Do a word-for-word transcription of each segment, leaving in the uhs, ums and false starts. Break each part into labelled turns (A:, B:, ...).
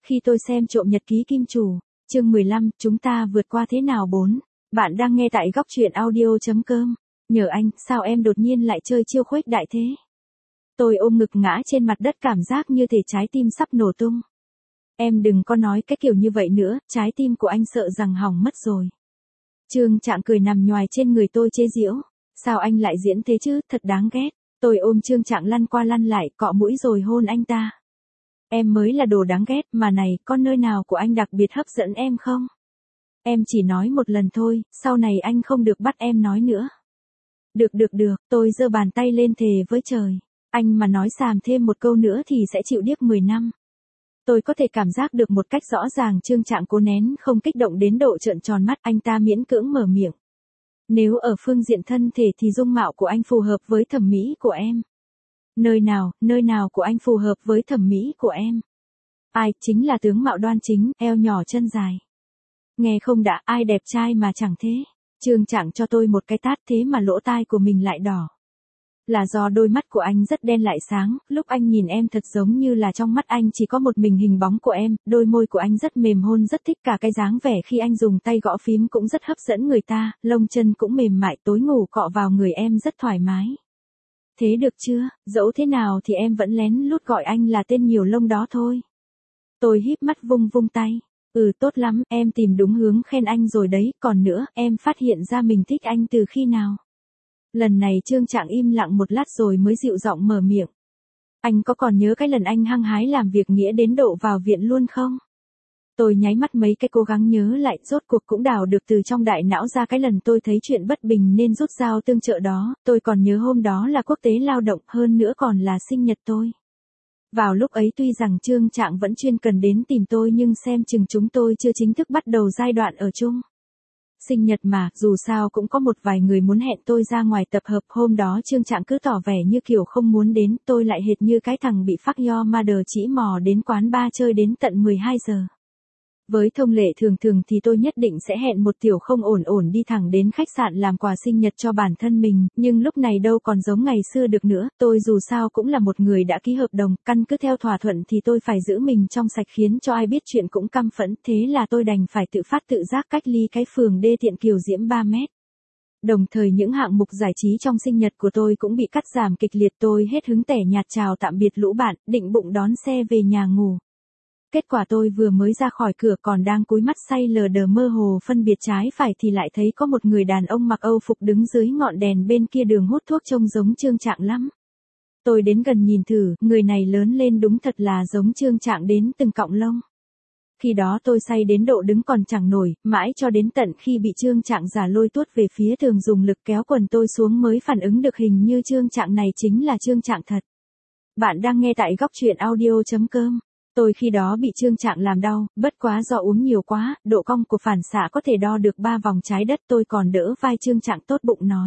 A: khi tôi xem trộm nhật ký kim chủ, chương mười lăm, chúng ta vượt qua thế nào bốn. Bạn đang nghe tại góc truyện audio.com. Nhờ anh, sao em đột nhiên lại chơi chiêu khuếch đại thế? Tôi ôm ngực ngã trên mặt đất cảm giác như thể trái tim sắp nổ tung. Em đừng có nói cái kiểu như vậy nữa, trái tim của anh sợ rằng hỏng mất rồi. Trương Trạng cười nằm nhoài trên người tôi chế giễu. Sao anh lại diễn thế chứ, thật đáng ghét. Tôi ôm Trương Trạng lăn qua lăn lại, cọ mũi rồi hôn anh ta. Em mới là đồ đáng ghét, mà này, có nơi nào của anh đặc biệt hấp dẫn em không? Em chỉ nói một lần thôi, sau này anh không được bắt em nói nữa. Được được được, tôi giơ bàn tay lên thề với trời. Anh mà nói xàm thêm một câu nữa thì sẽ chịu điếc mười năm. Tôi có thể cảm giác được một cách rõ ràng Trương Trạng cố nén không kích động đến độ trợn tròn mắt, anh ta miễn cưỡng mở miệng. Nếu ở phương diện thân thể thì dung mạo của anh phù hợp với thẩm mỹ của em. Nơi nào, nơi nào của anh phù hợp với thẩm mỹ của em? Ai, chính là tướng mạo đoan chính, eo nhỏ chân dài. Nghe không đã, ai đẹp trai mà chẳng thế. Trương Trạng cho tôi một cái tát thế mà lỗ tai của mình lại đỏ. Là do đôi mắt của anh rất đen lại sáng, lúc anh nhìn em thật giống như là trong mắt anh chỉ có một mình hình bóng của em, đôi môi của anh rất mềm hôn rất thích cả cái dáng vẻ khi anh dùng tay gõ phím cũng rất hấp dẫn người ta, lông chân cũng mềm mại, tối ngủ cọ vào người em rất thoải mái. Thế được chưa, dẫu thế nào thì em vẫn lén lút gọi anh là tên nhiều lông đó thôi. Tôi híp mắt vung vung tay. Ừ tốt lắm, em tìm đúng hướng khen anh rồi đấy, còn nữa, em phát hiện ra mình thích anh từ khi nào? Lần này Trương Trạng im lặng một lát rồi mới dịu giọng mở miệng. Anh có còn nhớ cái lần anh hăng hái làm việc nghĩa đến độ vào viện luôn không? Tôi nháy mắt mấy cái cố gắng nhớ lại, rốt cuộc cũng đào được từ trong đại não ra cái lần tôi thấy chuyện bất bình nên rút dao tương trợ đó, tôi còn nhớ hôm đó là quốc tế lao động, hơn nữa còn là sinh nhật tôi. Vào lúc ấy tuy rằng Trương Trạng vẫn chuyên cần đến tìm tôi nhưng xem chừng chúng tôi chưa chính thức bắt đầu giai đoạn ở chung. Sinh nhật mà, dù sao cũng có một vài người muốn hẹn tôi ra ngoài tập hợp, hôm đó Trương Trạng cứ tỏ vẻ như kiểu không muốn đến, tôi lại hệt như cái thằng bị phắc yo ma đờ chỉ mò đến quán bar chơi đến tận mười hai giờ. Với thông lệ thường thường thì tôi nhất định sẽ hẹn một tiểu không ổn ổn đi thẳng đến khách sạn làm quà sinh nhật cho bản thân mình, nhưng lúc này đâu còn giống ngày xưa được nữa, tôi dù sao cũng là một người đã ký hợp đồng, căn cứ theo thỏa thuận thì tôi phải giữ mình trong sạch khiến cho ai biết chuyện cũng căm phẫn, thế là tôi đành phải tự phát tự giác cách ly cái phường đê tiện Kiều Diễm ba mét. Đồng thời những hạng mục giải trí trong sinh nhật của tôi cũng bị cắt giảm kịch liệt, tôi hết hứng tẻ nhạt chào tạm biệt lũ bạn, định bụng đón xe về nhà ngủ. Kết quả tôi vừa mới ra khỏi cửa còn đang cúi mắt say lờ đờ mơ hồ phân biệt trái phải thì lại thấy có một người đàn ông mặc Âu phục đứng dưới ngọn đèn bên kia đường hút thuốc trông giống Trương Trạng lắm. Tôi đến gần nhìn thử, người này lớn lên đúng thật là giống Trương Trạng đến từng cọng lông. Khi đó tôi say đến độ đứng còn chẳng nổi, mãi cho đến tận khi bị Trương Trạng giả lôi tuốt về phía tường dùng lực kéo quần tôi xuống mới phản ứng được hình như Trương Trạng này chính là Trương Trạng thật. Bạn đang nghe tại góc truyện audio.com. Tôi khi đó bị Trương Trạng làm đau, bất quá do uống nhiều quá, độ cong của phản xạ có thể đo được ba vòng trái đất, tôi còn đỡ vai Trương Trạng tốt bụng nói.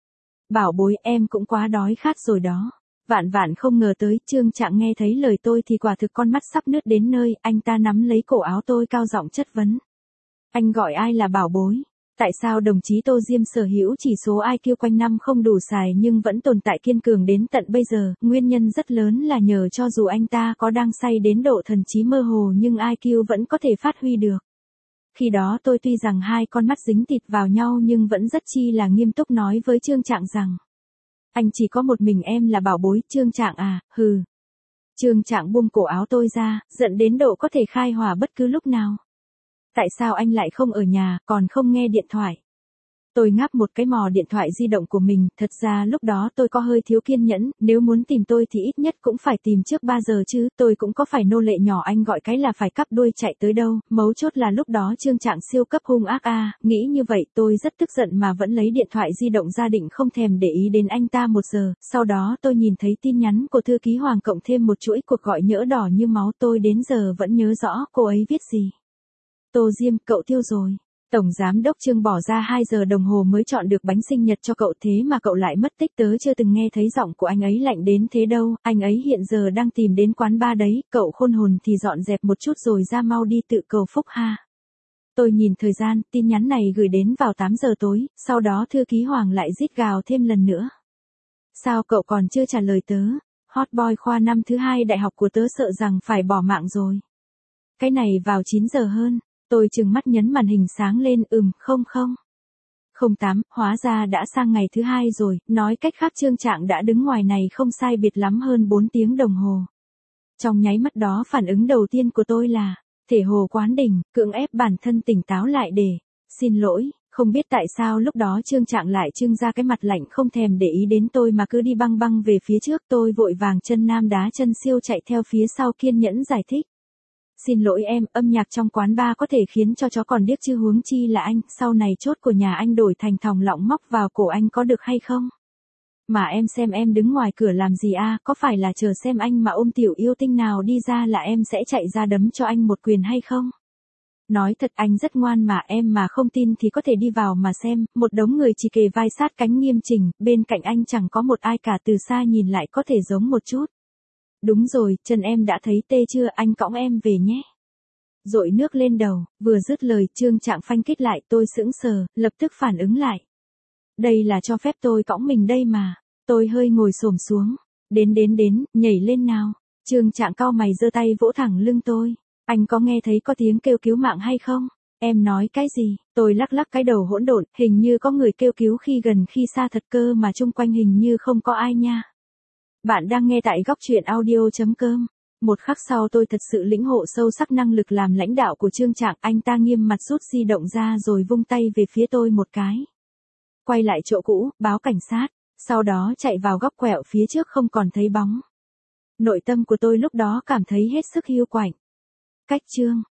A: Bảo bối, em cũng quá đói khát rồi đó. Vạn vạn không ngờ tới, Trương Trạng nghe thấy lời tôi thì quả thực con mắt sắp nứt đến nơi, anh ta nắm lấy cổ áo tôi cao giọng chất vấn. Anh gọi ai là bảo bối? Tại sao đồng chí Tô Diêm sở hữu chỉ số i kiu quanh năm không đủ xài nhưng vẫn tồn tại kiên cường đến tận bây giờ, nguyên nhân rất lớn là nhờ cho dù anh ta có đang say đến độ thần trí mơ hồ nhưng i kiu vẫn có thể phát huy được. Khi đó tôi tuy rằng hai con mắt dính thịt vào nhau nhưng vẫn rất chi là nghiêm túc nói với Trương Trạng rằng. Anh chỉ có một mình em là bảo bối, Trương Trạng à, hừ. Trương Trạng buông cổ áo tôi ra, giận đến độ có thể khai hỏa bất cứ lúc nào. Tại sao anh lại không ở nhà, còn không nghe điện thoại? Tôi ngáp một cái mò điện thoại di động của mình, thật ra lúc đó tôi có hơi thiếu kiên nhẫn, nếu muốn tìm tôi thì ít nhất cũng phải tìm trước ba giờ chứ, tôi cũng có phải nô lệ nhỏ anh gọi cái là phải cắp đuôi chạy tới đâu, mấu chốt là lúc đó Trương Trạng siêu cấp hung ác a, nghĩ như vậy tôi rất tức giận mà vẫn lấy điện thoại di động ra định không thèm để ý đến anh ta một giờ, sau đó tôi nhìn thấy tin nhắn của thư ký Hoàng cộng thêm một chuỗi cuộc gọi nhỡ đỏ như máu, tôi đến giờ vẫn nhớ rõ cô ấy viết gì. Tô Diêm, cậu tiêu rồi. Tổng giám đốc Trương bỏ ra hai giờ đồng hồ mới chọn được bánh sinh nhật cho cậu thế mà cậu lại mất tích, tớ chưa từng nghe thấy giọng của anh ấy lạnh đến thế đâu, anh ấy hiện giờ đang tìm đến quán bar đấy, cậu khôn hồn thì dọn dẹp một chút rồi ra mau đi tự cầu phúc ha. Tôi nhìn thời gian, tin nhắn này gửi đến vào tám giờ tối, sau đó thư ký Hoàng lại rít gào thêm lần nữa. Sao cậu còn chưa trả lời tớ? Hot boy khoa năm thứ hai đại học của tớ sợ rằng phải bỏ mạng rồi. Cái này vào chín giờ hơn, tôi trừng mắt nhấn màn hình sáng lên, ừm, không không. không tám, hóa ra đã sang ngày thứ hai rồi, nói cách khác Trương Trạng đã đứng ngoài này không sai biệt lắm hơn bốn tiếng đồng hồ. Trong nháy mắt đó phản ứng đầu tiên của tôi là, thể hồ quán đỉnh, cưỡng ép bản thân tỉnh táo lại để, xin lỗi, không biết tại sao lúc đó Trương Trạng lại trưng ra cái mặt lạnh không thèm để ý đến tôi mà cứ đi băng băng về phía trước. Tôi vội vàng chân nam đá chân siêu chạy theo phía sau kiên nhẫn giải thích. Xin lỗi em, âm nhạc trong quán bar có thể khiến cho chó còn điếc chứ huống chi là anh, sau này chốt của nhà anh đổi thành thòng lọng móc vào cổ anh có được hay không? Mà em xem em đứng ngoài cửa làm gì a, có phải là chờ xem anh mà ôm tiểu yêu tinh nào đi ra là em sẽ chạy ra đấm cho anh một quyền hay không? Nói thật anh rất ngoan mà, em mà không tin thì có thể đi vào mà xem, một đống người chỉ kề vai sát cánh nghiêm chỉnh, bên cạnh anh chẳng có một ai cả, từ xa nhìn lại có thể giống một chút. Đúng rồi, chân em đã thấy tê chưa, anh cõng em về nhé. Dội nước lên đầu, vừa dứt lời Trương Trạng phanh kít lại, tôi sững sờ, lập tức phản ứng lại. Đây là cho phép tôi cõng mình đây mà. Tôi hơi ngồi xổm xuống. Đến đến đến, nhảy lên nào. Trương Trạng cau mày giơ tay vỗ thẳng lưng tôi. Anh có nghe thấy có tiếng kêu cứu mạng hay không? Em nói cái gì? Tôi lắc lắc cái đầu hỗn độn, hình như có người kêu cứu khi gần khi xa thật cơ mà chung quanh hình như không có ai nha. Bạn đang nghe tại góc truyện audio chấm com. Một khắc sau tôi thật sự lĩnh ngộ sâu sắc năng lực làm lãnh đạo của Trương Trạng, anh ta nghiêm mặt rút di động ra rồi vung tay về phía tôi một cái. Quay lại chỗ cũ, báo cảnh sát, sau đó chạy vào góc quẹo phía trước không còn thấy bóng. Nội tâm của tôi lúc đó cảm thấy hết sức hiu quạnh. Cách Trương